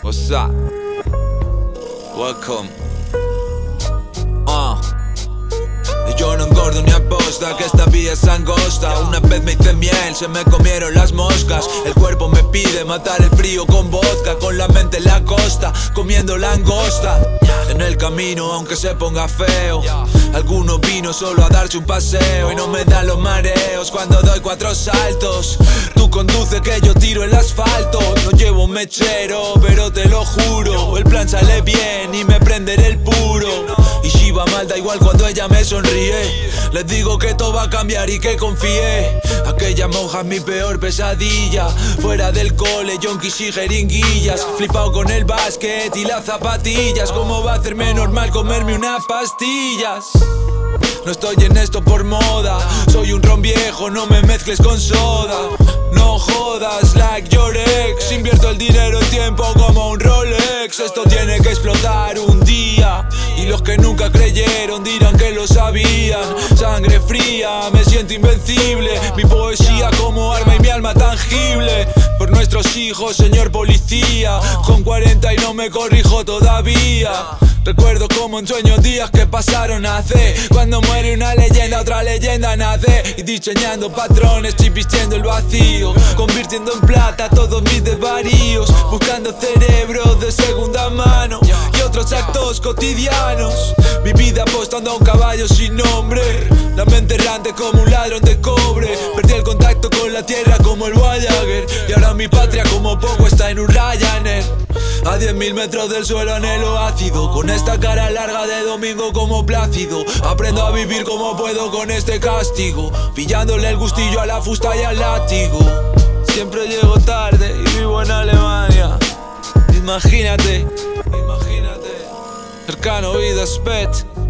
What's up? Welcome. Yo no engordo ni aposta, que esta vida es angosta. Una vez me hice miel, se me comieron las moscas. El cuerpo me pide matar el frío con vodka, con la mente en la costa, comiendo langosta. En el camino, aunque se ponga feo, algunos vino solo a darse un paseo. Y no me dan los mareos cuando doy 4 saltos. Tú conduce que yo tiro el asfalto. No llevo un mechero, pero te lo juro, el plan sale bien y me prenderé el puro. Y si va mal da igual cuando ella me sonríe. Les digo que todo va a cambiar y que confíe. Aquella monja es mi peor pesadilla. Fuera del cole, yonkis y jeringuillas. Flipado con el básquet y las zapatillas. ¿Cómo va a hacerme normal comerme unas pastillas? No estoy en esto por moda. Soy un ron viejo, no me mezcles con soda. No jodas, like your ex. Invierto el dinero y tiempo como un Rolex. Esto tiene que explotar un día. Y los que nunca creyeron dirán que lo sabían. Sangre fría, me siento invencible. Mi poesía como arma y mi alma tangible. Por nuestros hijos, señor policía. Con 40 y no me corrijo todavía. Recuerdo como en sueños días que pasaron hace. Cuando muere una leyenda, otra leyenda nace. Y diseñando patrones, vistiendo el vacío, convirtiendo en plata todos mis desvaríos. Buscando cerebros de segunda mano y otros actos cotidianos. Mi vida apostando a un caballo sin nombre. La mente errante como un ladrón de cobre. Perdí el contacto con la tierra como el Voyager. Y ahora mi patria como poco está en un Ryanair. A 10.000 metros del suelo anhelo ácido. Con esta cara larga de domingo como Plácido. Aprendo a vivir como puedo con este castigo. Pillándole el gustillo a la fusta y al látigo. Siempre llego tarde y vivo en Alemania. Imagínate, cercano vida spet.